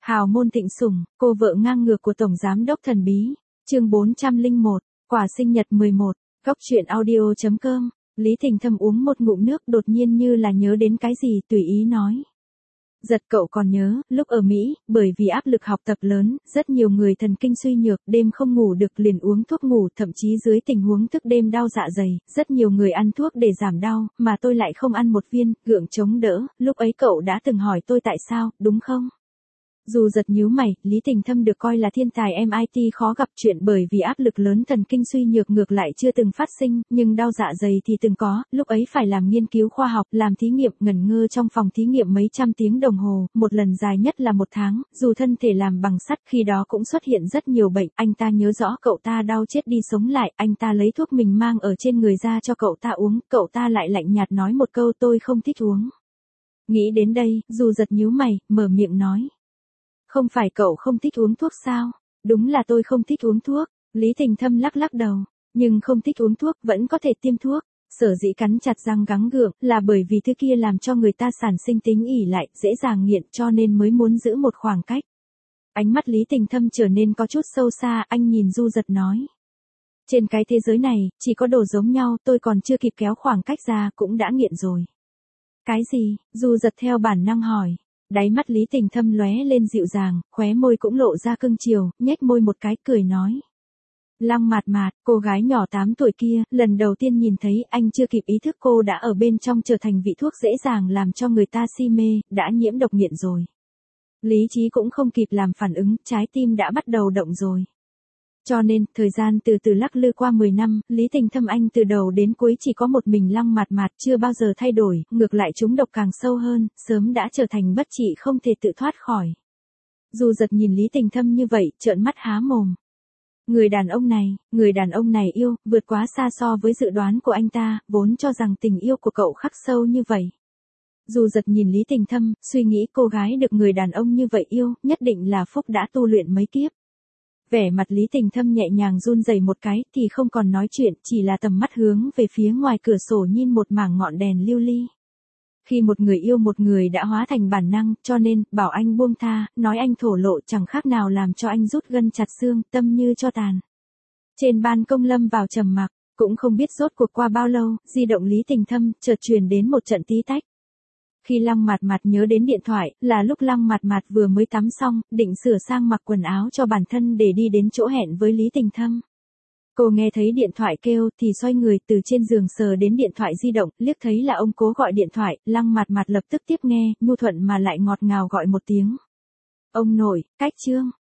Hào môn thịnh sủng, cô vợ ngang ngược của Tổng Giám đốc thần bí. Chương 401, quà sinh nhật 11, góc truyện audio.com. Lý Thịnh Thâm uống một ngụm nước đột nhiên như là nhớ đến cái gì tùy ý nói. Giật cậu còn nhớ, lúc ở Mỹ, bởi vì áp lực học tập lớn, rất nhiều người thần kinh suy nhược, đêm không ngủ được liền uống thuốc ngủ, thậm chí dưới tình huống thức đêm đau dạ dày, rất nhiều người ăn thuốc để giảm đau, mà tôi lại không ăn một viên, gượng chống đỡ, lúc ấy cậu đã từng hỏi tôi tại sao, đúng không? Dù giật nhíu mày, Lý Thịnh Thâm được coi là thiên tài MIT khó gặp chuyện bởi vì áp lực lớn thần kinh suy nhược ngược lại chưa từng phát sinh, nhưng đau dạ dày thì từng có, lúc ấy phải làm nghiên cứu khoa học, làm thí nghiệm ngẩn ngơ trong phòng thí nghiệm mấy trăm tiếng đồng hồ, một lần dài nhất là 1 tháng, dù thân thể làm bằng sắt khi đó cũng xuất hiện rất nhiều bệnh, anh ta nhớ rõ cậu ta đau chết đi sống lại, anh ta lấy thuốc mình mang ở trên người ra cho cậu ta uống, cậu ta lại lạnh nhạt nói một câu tôi không thích uống. Nghĩ đến đây, dù giật nhíu mày, mở miệng nói. Không phải cậu không thích uống thuốc sao? Đúng là tôi không thích uống thuốc. Lý Thịnh Thâm lắc lắc đầu. Nhưng không thích uống thuốc vẫn có thể tiêm thuốc. Sở dĩ cắn chặt răng gắng gượng là bởi vì thứ kia làm cho người ta sản sinh tính ỷ lại, dễ dàng nghiện cho nên mới muốn giữ một khoảng cách. Ánh mắt Lý Thịnh Thâm trở nên có chút sâu xa, anh nhìn Du Giật nói. Trên cái thế giới này, chỉ có đồ giống nhau, tôi còn chưa kịp kéo khoảng cách ra cũng đã nghiện rồi. Cái gì? Du Giật theo bản năng hỏi. Đáy mắt Lý Thịnh Thâm lóe lên dịu dàng, khóe môi cũng lộ ra cưng chiều, nhếch môi một cái cười nói. Lăng Mạt Mạt, cô gái nhỏ 8 tuổi kia, lần đầu tiên nhìn thấy anh chưa kịp ý thức cô đã ở bên trong trở thành vị thuốc dễ dàng làm cho người ta si mê, đã nhiễm độc nghiện rồi. Lý trí cũng không kịp làm phản ứng, trái tim đã bắt đầu động rồi. Cho nên, thời gian từ từ lắc lư qua 10 năm, Lý Thịnh Thâm anh từ đầu đến cuối chỉ có một mình Lăng Mạt Mạt chưa bao giờ thay đổi, ngược lại chúng độc càng sâu hơn, sớm đã trở thành bất trị không thể tự thoát khỏi. Dù giật nhìn Lý Thịnh Thâm như vậy, trợn mắt há mồm. Người đàn ông này yêu, vượt quá xa so với dự đoán của anh ta, vốn cho rằng tình yêu của cậu khắc sâu như vậy. Dù giật nhìn Lý Thịnh Thâm, suy nghĩ cô gái được người đàn ông như vậy yêu, nhất định là phúc đã tu luyện mấy kiếp. Vẻ mặt Lý Thịnh Thâm nhẹ nhàng run rẩy một cái thì không còn nói chuyện, chỉ là tầm mắt hướng về phía ngoài cửa sổ nhìn một mảng ngọn đèn lưu ly. Khi một người yêu một người đã hóa thành bản năng, cho nên, bảo anh buông tha, nói anh thổ lộ chẳng khác nào làm cho anh rút gân chặt xương, tâm như cho tàn. Trên ban công lâm vào trầm mặc, cũng không biết rốt cuộc qua bao lâu, di động Lý Thịnh Thâm chợt truyền đến một trận tí tách. Khi Lăng Mạt Mạt nhớ đến điện thoại, là lúc Lăng Mạt Mạt vừa mới tắm xong, định sửa sang mặc quần áo cho bản thân để đi đến chỗ hẹn với Lý Thịnh Thâm. Cô nghe thấy điện thoại kêu thì xoay người từ trên giường sờ đến điện thoại di động, liếc thấy là ông cố gọi điện thoại, Lăng Mạt Mạt lập tức tiếp nghe, nhu thuận mà lại ngọt ngào gọi một tiếng. Ông nội, cách Trương,